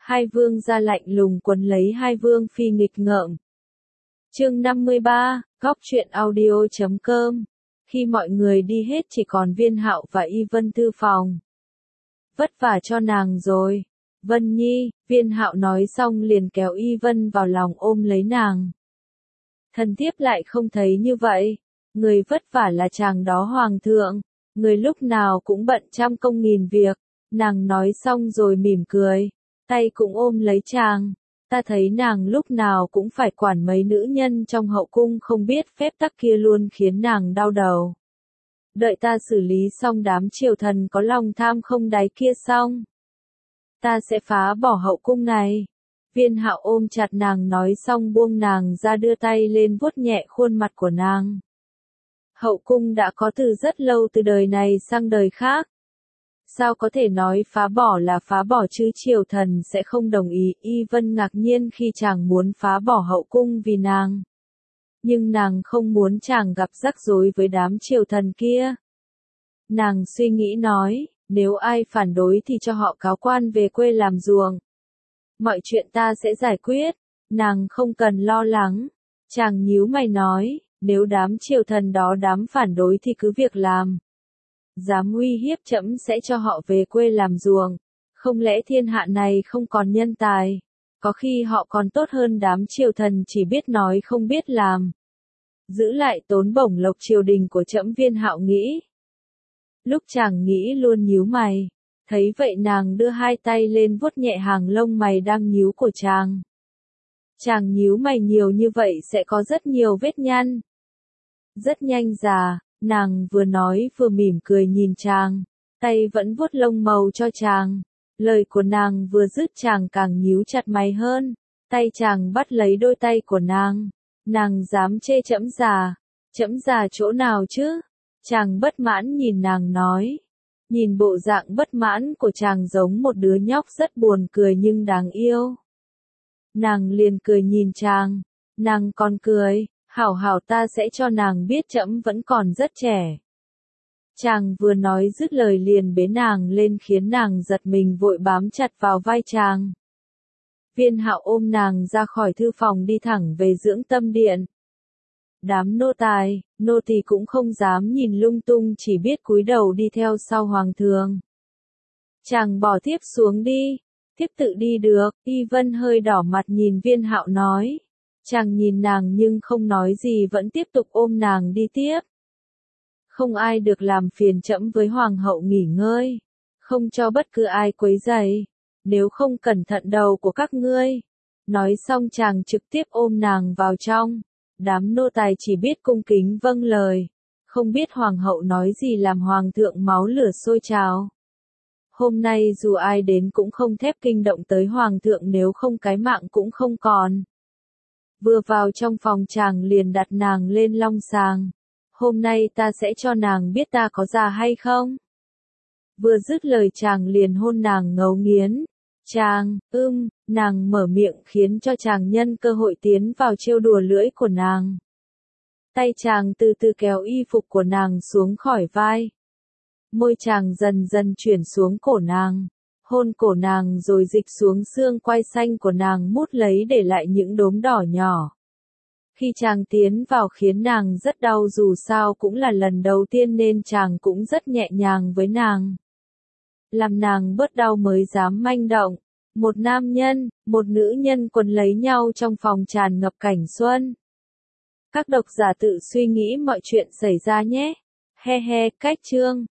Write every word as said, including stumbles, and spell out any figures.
Hai vương gia lạnh lùng quấn lấy hai vương phi nghịch ngợm. Chương năm mươi ba, góc truyện audio chấm com. Khi mọi người đi hết chỉ còn Viên Hạo và Y Vân thư phòng. Vất vả cho nàng rồi. Vân Nhi, Viên Hạo nói xong liền kéo Y Vân vào lòng ôm lấy nàng. Thần thiếp lại không thấy như vậy. Người vất vả là chàng đó hoàng thượng. Người lúc nào cũng bận trăm công nghìn việc. Nàng nói xong rồi mỉm cười. Tay cũng ôm lấy chàng. Ta thấy nàng lúc nào cũng phải quản mấy nữ nhân trong hậu cung không biết phép tắc kia luôn khiến nàng đau đầu. Đợi ta xử lý xong đám triều thần có lòng tham không đáy kia xong. Ta sẽ phá bỏ hậu cung này. Viên Hạo ôm chặt nàng nói xong buông nàng ra đưa tay lên vuốt nhẹ khuôn mặt của nàng. Hậu cung đã có từ rất lâu từ đời này sang đời khác. Sao có thể nói phá bỏ là phá bỏ chứ triều thần sẽ không đồng ý. Y Vân ngạc nhiên khi chàng muốn phá bỏ hậu cung vì nàng. Nhưng nàng không muốn chàng gặp rắc rối với đám triều thần kia. Nàng suy nghĩ nói, nếu ai phản đối thì cho họ cáo quan về quê làm ruộng. Mọi chuyện ta sẽ giải quyết, nàng không cần lo lắng. Chàng nhíu mày nói, nếu đám triều thần đó dám phản đối thì cứ việc làm. Dám uy hiếp trẫm sẽ cho họ về quê làm ruộng. Không lẽ thiên hạ này không còn nhân tài? Có khi họ còn tốt hơn đám triều thần chỉ biết nói không biết làm. Giữ lại tốn bổng lộc triều đình của trẫm. Viên Hạo nghĩ. Lúc chàng nghĩ luôn nhíu mày. Thấy vậy nàng đưa hai tay lên vuốt nhẹ hàng lông mày đang nhíu của chàng. Chàng nhíu mày nhiều như vậy sẽ có rất nhiều vết nhăn. Rất nhanh già. Nàng vừa nói vừa mỉm cười nhìn chàng, tay vẫn vuốt lông màu cho chàng. Lời của nàng vừa dứt chàng càng nhíu chặt mày hơn, tay chàng bắt lấy đôi tay của nàng. Nàng dám chê trẫm già, trẫm già chỗ nào chứ? Chàng bất mãn nhìn nàng nói. Nhìn bộ dạng bất mãn của chàng giống một đứa nhóc rất buồn cười nhưng đáng yêu. Nàng liền cười nhìn chàng, nàng còn cười. Hảo hảo ta sẽ cho nàng biết trẫm vẫn còn rất trẻ. Chàng vừa nói dứt lời liền bế nàng lên khiến nàng giật mình vội bám chặt vào vai chàng. Viên Hạo ôm nàng ra khỏi thư phòng đi thẳng về dưỡng tâm điện. Đám nô tài, nô tỳ cũng không dám nhìn lung tung chỉ biết cúi đầu đi theo sau hoàng thượng. Chàng bỏ thiếp xuống đi, thiếp tự đi được. Y Vân hơi đỏ mặt nhìn Viên Hạo nói. Chàng nhìn nàng nhưng không nói gì vẫn tiếp tục ôm nàng đi tiếp. Không ai được làm phiền trẫm với hoàng hậu nghỉ ngơi. Không cho bất cứ ai quấy rầy. Nếu không cẩn thận đầu của các ngươi. Nói xong chàng trực tiếp ôm nàng vào trong. Đám nô tài chỉ biết cung kính vâng lời. Không biết hoàng hậu nói gì làm hoàng thượng máu lửa sôi trào. Hôm nay dù ai đến cũng không thép kinh động tới hoàng thượng nếu không cái mạng cũng không còn. Vừa vào trong phòng chàng liền đặt nàng lên long sàng. Hôm nay ta sẽ cho nàng biết ta có già hay không. Vừa dứt lời chàng liền hôn nàng ngấu nghiến. Chàng, ưm, nàng mở miệng khiến cho chàng nhân cơ hội tiến vào trêu đùa lưỡi của nàng. Tay chàng từ từ kéo y phục của nàng xuống khỏi vai. Môi chàng dần dần chuyển xuống cổ nàng. Hôn cổ nàng rồi dịch xuống xương quai xanh của nàng mút lấy để lại những đốm đỏ nhỏ. Khi chàng tiến vào khiến nàng rất đau dù sao cũng là lần đầu tiên nên chàng cũng rất nhẹ nhàng với nàng. Làm nàng bớt đau mới dám manh động. Một nam nhân, một nữ nhân quấn lấy nhau trong phòng tràn ngập cảnh xuân. Các độc giả tự suy nghĩ mọi chuyện xảy ra nhé. He he, cách chương.